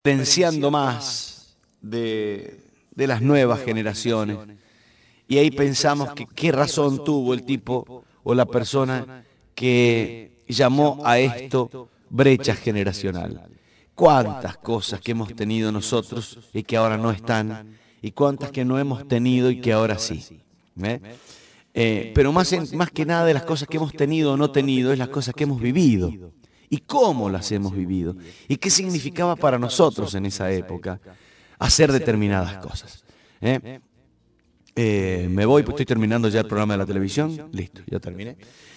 diferenciando más de las nuevas generaciones. Y ahí pensamos que qué razón tuvo el tipo o la persona que llamó a esto brecha generacional. Cuántas cosas que hemos tenido nosotros y que ahora no están, y cuántas que no hemos tenido y que ahora sí. Pero más que nada de las cosas que hemos tenido o no tenido, es las cosas que hemos vivido. Y cómo las hemos vivido. Y qué significaba para nosotros en esa época hacer determinadas cosas. Me voy, porque estoy terminando ya el programa de la televisión. Listo, ya terminé.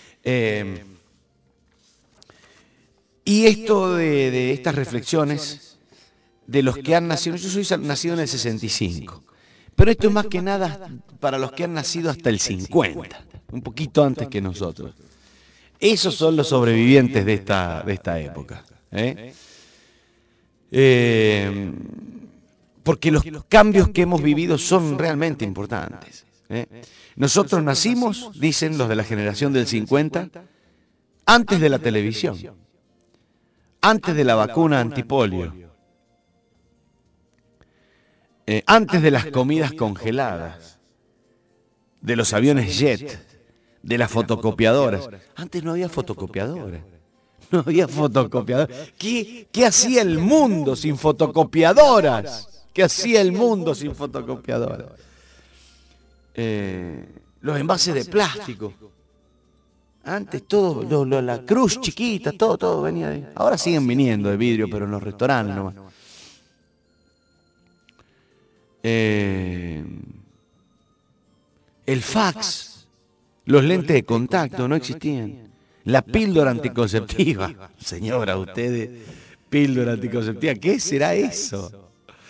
Y esto de estas reflexiones de los que han nacido, yo soy nacido en el 65, pero esto es más que nada para los que han nacido hasta el 50, un poquito antes que nosotros. Esos son los sobrevivientes de esta época. Porque los cambios que hemos vivido son realmente importantes. Nosotros nacimos, dicen los de la generación del 50, antes de la televisión, antes de la vacuna antipolio, antes de las comidas congeladas, de los aviones jet, de las fotocopiadoras. Antes no había fotocopiadoras. No había fotocopiadoras. ¿Qué hacía el mundo sin fotocopiadoras? ¿Qué hacía el mundo sin fotocopiadoras? Los envases de plástico. Antes todo, la cruz chiquita, todo venía de ahí. Ahora siguen viniendo de vidrio, pero en los restaurantes nomás. El fax. Los lentes de contacto no existían. La píldora anticonceptiva. Señora, ustedes, píldora anticonceptiva, ¿qué será eso?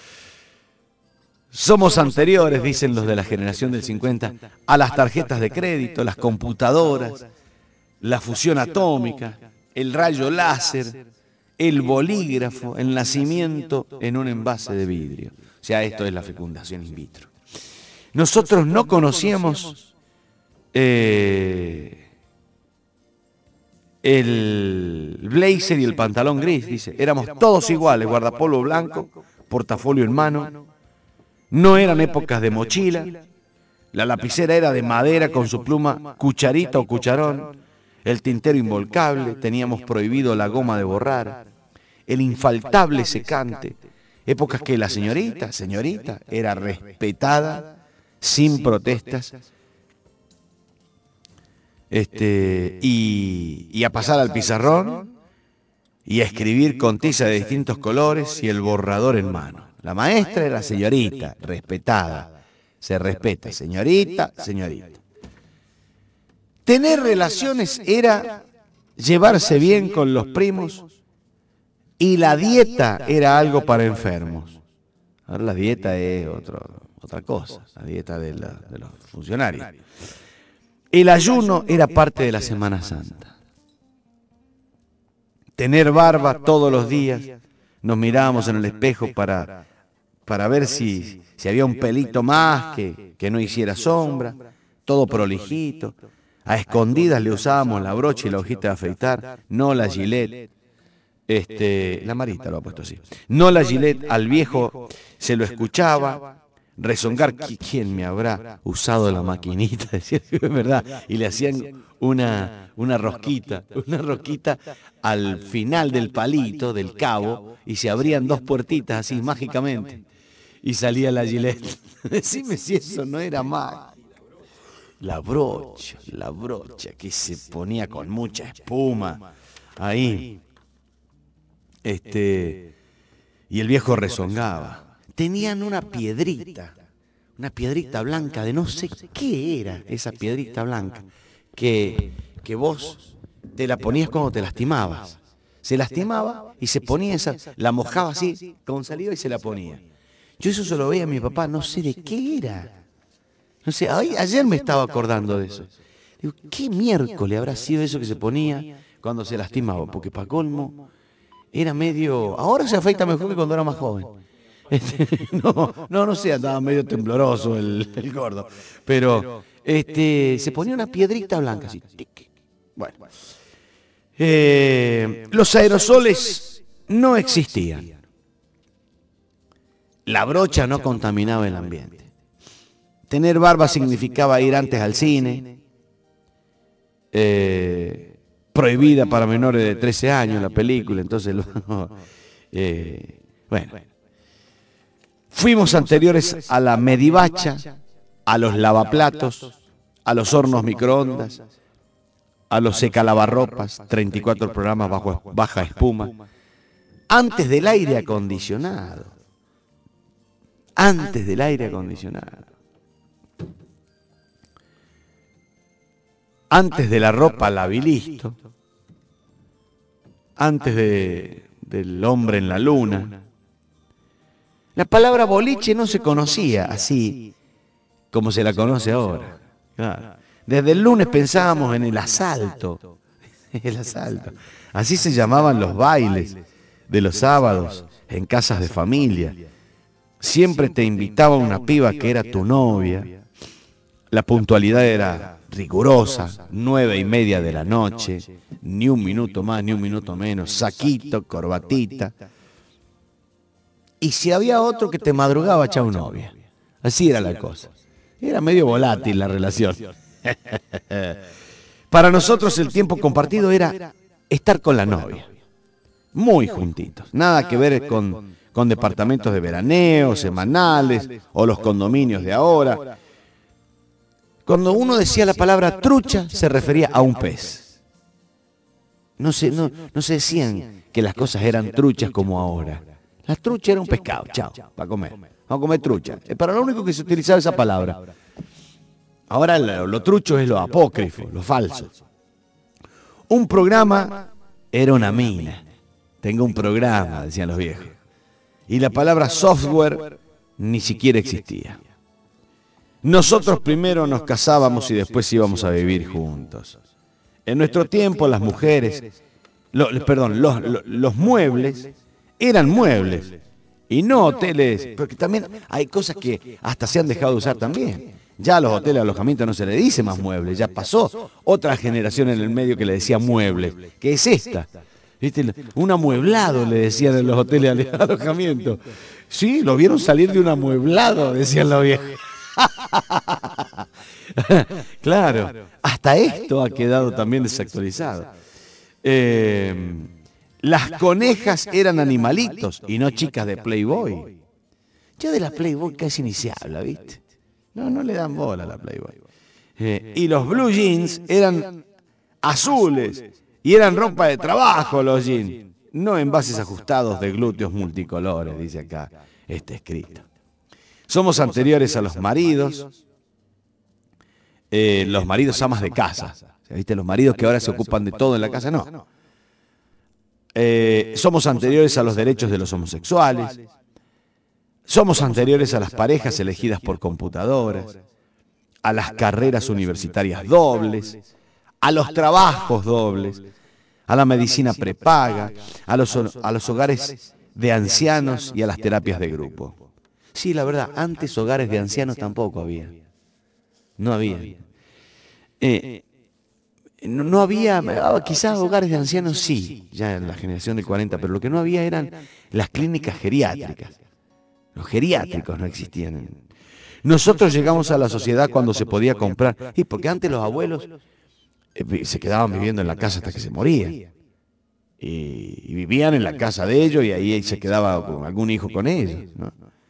Somos anteriores, dicen los de la generación del 50, a las tarjetas de crédito, las computadoras, la fusión atómica, el rayo láser, el bolígrafo, el nacimiento en un envase de vidrio. O sea, esto es la fecundación in vitro. Nosotros no conocíamos el blazer y el pantalón gris, dice. Éramos todos iguales, guardapolvo blanco, portafolio en mano. No eran épocas de mochila. La lapicera era de madera con su pluma, cucharita o cucharón. El tintero involcable, teníamos prohibido la goma de borrar. El infaltable secante. Épocas que la señorita, era respetada, sin protestas. Y a pasar al pizarrón y a escribir con tiza de distintos colores y el borrador en mano. La maestra era señorita, respetada. Se respeta, señorita. Tener relaciones era llevarse bien con los primos y la dieta era algo para enfermos. Ahora la dieta es otra cosa, la dieta de los funcionarios. El ayuno era parte de la Semana Santa. Tener barba todos los días, nos mirábamos en el espejo para ver si había un pelito más que no hiciera sombra, todo prolijito. A escondidas le usábamos la brocha y la hojita de afeitar, no la Gillette. La Marita lo ha puesto así. No la Gillette, al viejo se lo escuchaba rezongar. ¿Quién me habrá usado la maquinita? Decía, es verdad. Y le hacían una rosquita al final del palito, del cabo, y se abrían dos puertitas así mágicamente. Y salía la Gillette. Decime si eso no era mágico. La brocha que se ponía con mucha espuma ahí. Y el viejo rezongaba. Tenían una piedrita blanca de no sé qué era esa piedrita blanca, que vos te la ponías cuando te lastimabas. Se lastimaba y se ponía esa, la mojaba así con saliva y se la ponía. Yo eso se lo veía a mi papá, no sé de qué era. No sé, ayer me estaba acordando de eso. Digo, ¿qué miércoles habrá sido eso que se ponía cuando se lastimaba? Porque para colmo era medio... Ahora se afeita mejor que cuando era más joven. No sé, andaba medio tembloroso el gordo. Pero se ponía una piedrita blanca así. Bueno. Los aerosoles no existían. La brocha no contaminaba el ambiente. Tener barba significaba ir antes al cine. Prohibida para menores de 13 años la película, entonces bueno. Fuimos anteriores a la medivacha, a los lavaplatos, a los hornos microondas, a los secalavarropas, 34 programas baja espuma, antes del aire acondicionado. Antes del aire acondicionado. Antes de la ropa labilisto. Antes del hombre en la luna. La palabra boliche no se conocía así como se la conoce ahora. Claro. Desde el lunes pensábamos en el asalto. El asalto. Así se llamaban los bailes de los sábados en casas de familia. Siempre te invitaba una piba que era tu novia. La puntualidad era rigurosa, 9:30 de la noche, ni un minuto más, ni un minuto menos, saquito, corbatita. Y si había otro que te madrugaba, chau novia. Así era la cosa. Era medio volátil la relación. Para nosotros el tiempo compartido era estar con la novia. Muy juntitos. Nada que ver con departamentos de veraneo, semanales o los condominios de ahora. Cuando uno decía la palabra trucha, se refería a un pez. No se decían que las cosas eran truchas como ahora. La trucha era un pescado, chao, para comer. Vamos a comer trucha. Es para lo único que se utilizaba esa palabra. Ahora lo trucho es lo apócrifo, lo falso. Un programa era una mina. Tengo un programa, decían los viejos. Y la palabra software ni siquiera existía. Nosotros primero nos casábamos y después íbamos a vivir juntos. En nuestro tiempo las mujeres, los muebles eran muebles y no hoteles, porque también hay cosas que hasta se han dejado de usar también. Ya a los hoteles de alojamiento no se le dice más muebles, ya pasó otra generación en el medio que le decía muebles, que es esta. ¿Viste? Un amueblado le decían en los hoteles de alojamiento. Sí, lo vieron salir de un amueblado, decían los viejos. Claro, hasta esto ha quedado también desactualizado. Las conejas eran animalitos y no chicas de Playboy. Ya de la Playboy casi ni se habla, ¿viste? No le dan bola a la Playboy. Y los blue jeans eran azules y eran ropa de trabajo los jeans, no envases ajustados de glúteos multicolores, dice acá este escrito. Somos anteriores a los maridos amas de casa. ¿Viste? Los maridos que ahora se ocupan de todo en la casa, no. Somos anteriores a los derechos de los homosexuales. Somos anteriores a las parejas elegidas por computadoras, a las carreras universitarias dobles, a los trabajos dobles, a la medicina prepaga, a los hogares de ancianos y a las terapias de grupo. Sí, la verdad, antes hogares de ancianos tampoco había. No había. No había, quizás hogares de ancianos sí, ya en la generación del 40, pero lo que no había eran las clínicas geriátricas. Los geriátricos no existían. Nosotros llegamos a la sociedad cuando se podía comprar, y porque antes los abuelos se quedaban viviendo en la casa hasta que se morían. Y vivían en la casa de ellos y ahí se quedaba con algún hijo con ellos, ¿no?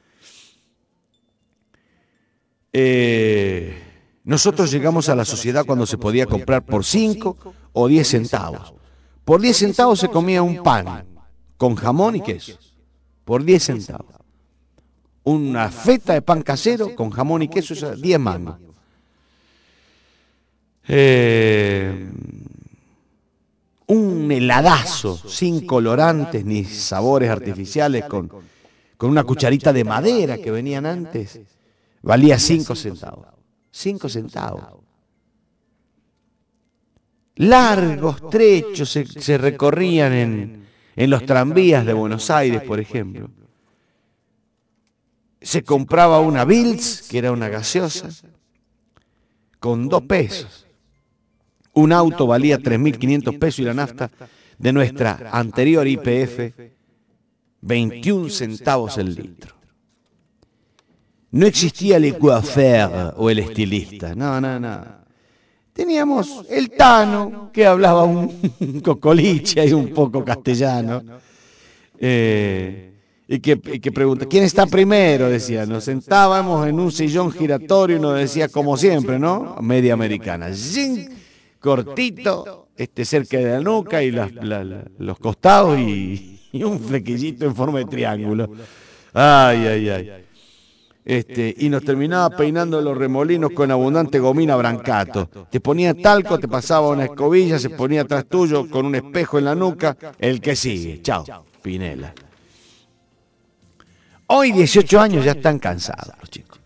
Nosotros llegamos a la sociedad cuando se podía comprar por 5 o 10 centavos. Por 10 centavos se comía un pan con jamón y queso. Por 10 centavos. Una feta de pan casero con jamón y queso, 10 mangos. Un heladazo sin colorantes ni sabores artificiales con una cucharita de madera que venían antes, valía 5 centavos. 5 centavos. Largos trechos se recorrían en los tranvías de Buenos Aires, por ejemplo. Se compraba una Bills, que era una gaseosa, con 2 pesos. Un auto valía 3.500 pesos y la nafta de nuestra anterior YPF, 21 centavos el litro. No existía el coiffeur o el estilista, no. Teníamos el Tano, que hablaba un cocoliche y un poco castellano, y que pregunta, ¿quién está primero? Decía, nos sentábamos en un sillón giratorio y nos decía, como siempre, ¿no? Media americana, ¡zing! Cortito, cerca de la nuca y los costados y un flequillito en forma de triángulo. Ay. Y nos terminaba peinando los remolinos con abundante gomina brancato. Te ponía talco, te pasaba una escobilla, se ponía atrás tuyo con un espejo en la nuca. El que sigue. Chao, Pinela. Hoy, 18 años, ya están cansados los chicos.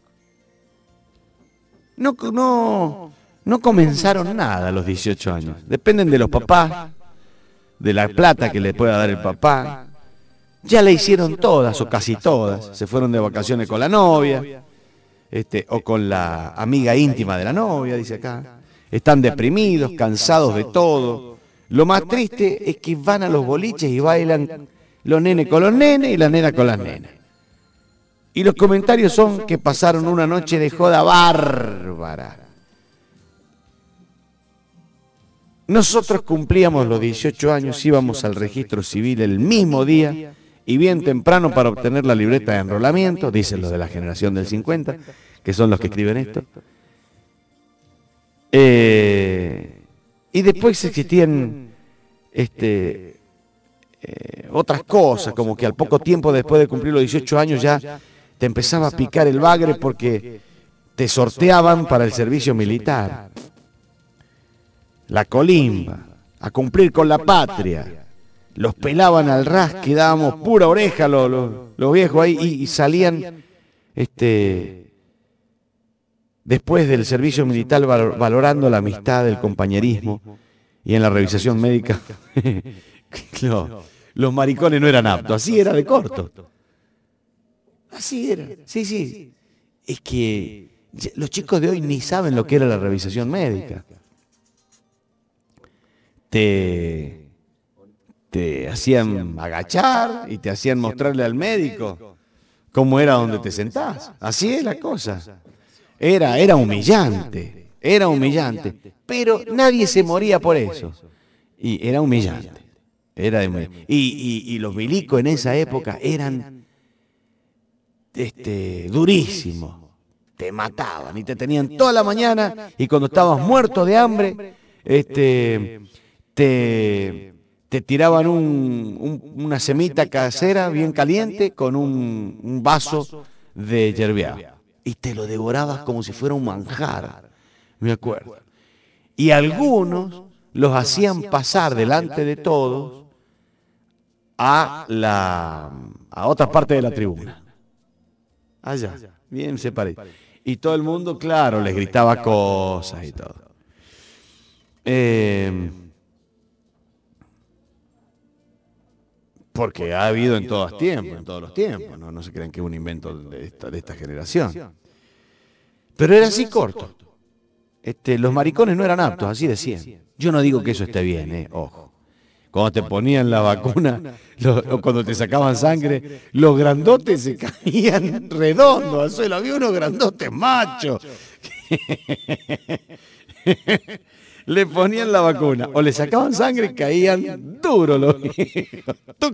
No comenzaron nada a los 18 años. Dependen de los papás, de la plata que le pueda dar el papá. Ya la hicieron todas o casi todas. Se fueron de vacaciones con la novia, o con la amiga íntima de la novia, dice acá. Están deprimidos, cansados de todo. Lo más triste es que van a los boliches y bailan los nenes con los nenes y las nenas con las nenas. Y los comentarios son que pasaron una noche de joda bárbara. Nosotros cumplíamos los 18 años, íbamos al registro civil el mismo día y bien temprano para obtener la libreta de enrolamiento, dicen los de la generación del 50, que son los que escriben esto. Y después existían otras cosas, como que al poco tiempo después de cumplir los 18 años ya te empezaba a picar el bagre porque te sorteaban para el servicio militar. La colimba, a cumplir con la patria. Los pelaban al ras, quedábamos pura oreja los viejos ahí y salían después del servicio militar valorando la amistad, el compañerismo, y en la revisación médica los maricones no eran aptos, así era de corto. Así era, sí. Es que los chicos de hoy ni saben lo que era la revisación médica. Te hacían agachar y te hacían mostrarle al médico cómo era donde te sentás. Así es la cosa. Era humillante, pero nadie se moría por eso. Y era humillante. Y los milicos en esa época eran durísimos. Te mataban y te tenían toda la mañana y cuando estabas muerto de hambre, te tiraban una semita casera bien caliente con un vaso de yerbeado. Y te lo devorabas como si fuera un manjar, me acuerdo. Y algunos los hacían pasar delante de todos a otra parte de la tribuna. Allá, bien separado. Y todo el mundo, claro, les gritaba cosas y todo. Porque ha habido en todos los tiempos, no se crean que es un invento de esta generación. Pero era así corto. Los maricones no eran aptos, así decían. Yo no digo que eso esté bien, ojo. Cuando te ponían la vacuna, o cuando te sacaban sangre, los grandotes se caían redondos al suelo. Había unos grandotes machos. Le ponían la vacuna o le sacaban sangre y caían duros los viejos.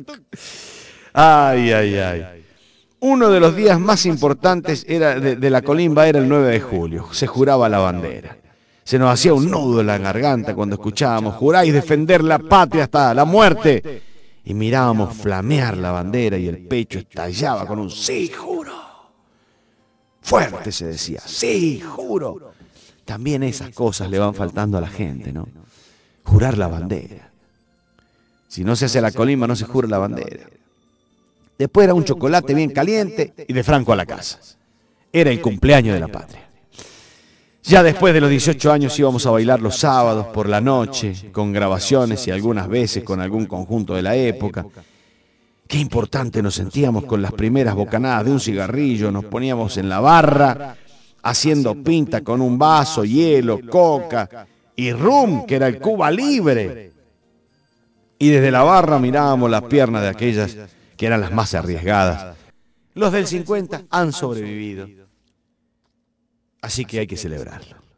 Ay. Uno de los días más importantes de la colimba era el 9 de julio. Se juraba la bandera. Se nos hacía un nudo en la garganta cuando escuchábamos juráis defender la patria hasta la muerte. Y mirábamos flamear la bandera y el pecho estallaba con un sí, juro. Fuerte se decía, sí, juro. También esas cosas le van faltando a la gente, ¿no? Jurar la bandera. Si no se hace la colimba, no se jura la bandera. Después era un chocolate bien caliente y de Franco a la casa. Era el cumpleaños de la patria. Ya después de los 18 años íbamos a bailar los sábados por la noche, con grabaciones y algunas veces con algún conjunto de la época. Qué importante nos sentíamos con las primeras bocanadas de un cigarrillo, nos poníamos en la barra, haciendo pinta con un vaso, hielo, coca y rum, que era el Cuba Libre. Y desde la barra mirábamos las piernas de aquellas que eran las más arriesgadas. Los del 50 han sobrevivido. Así que hay que celebrarlo.